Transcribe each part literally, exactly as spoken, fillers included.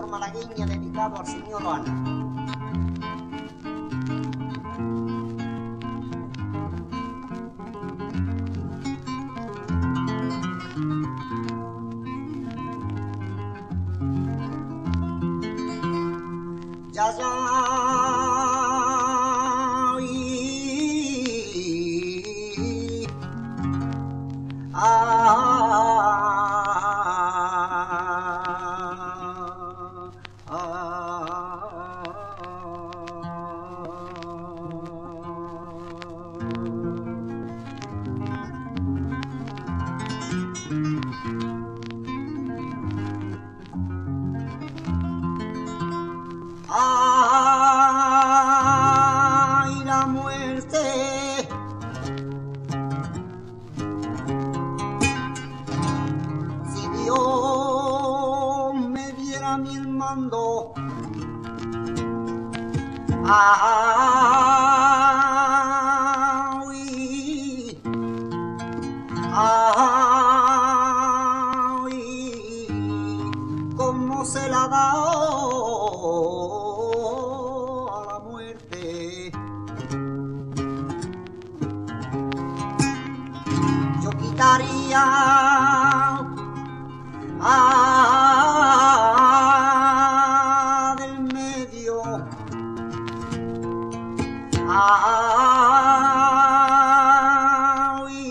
por malagueña dedicado al señor Ana. Ya, ya, y, ah, ah, ay, la muerte, si Dios me diera mi mando, ay, ay, cómo se la da a la muerte. Yo quitaría ah, del medio ay,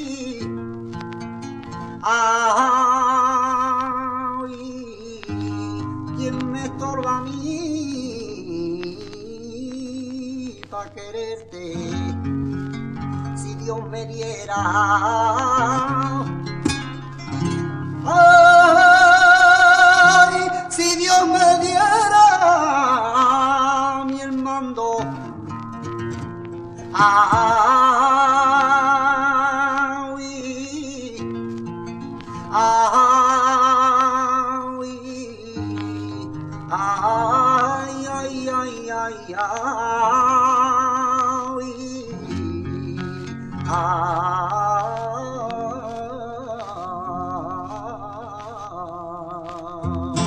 ay, ¿quién me estorba a mí para quererte? Si Dios me diera, ay, si Dios me diera mi el mando, ay, ay, ay, ay, ay, ay, ay, ay.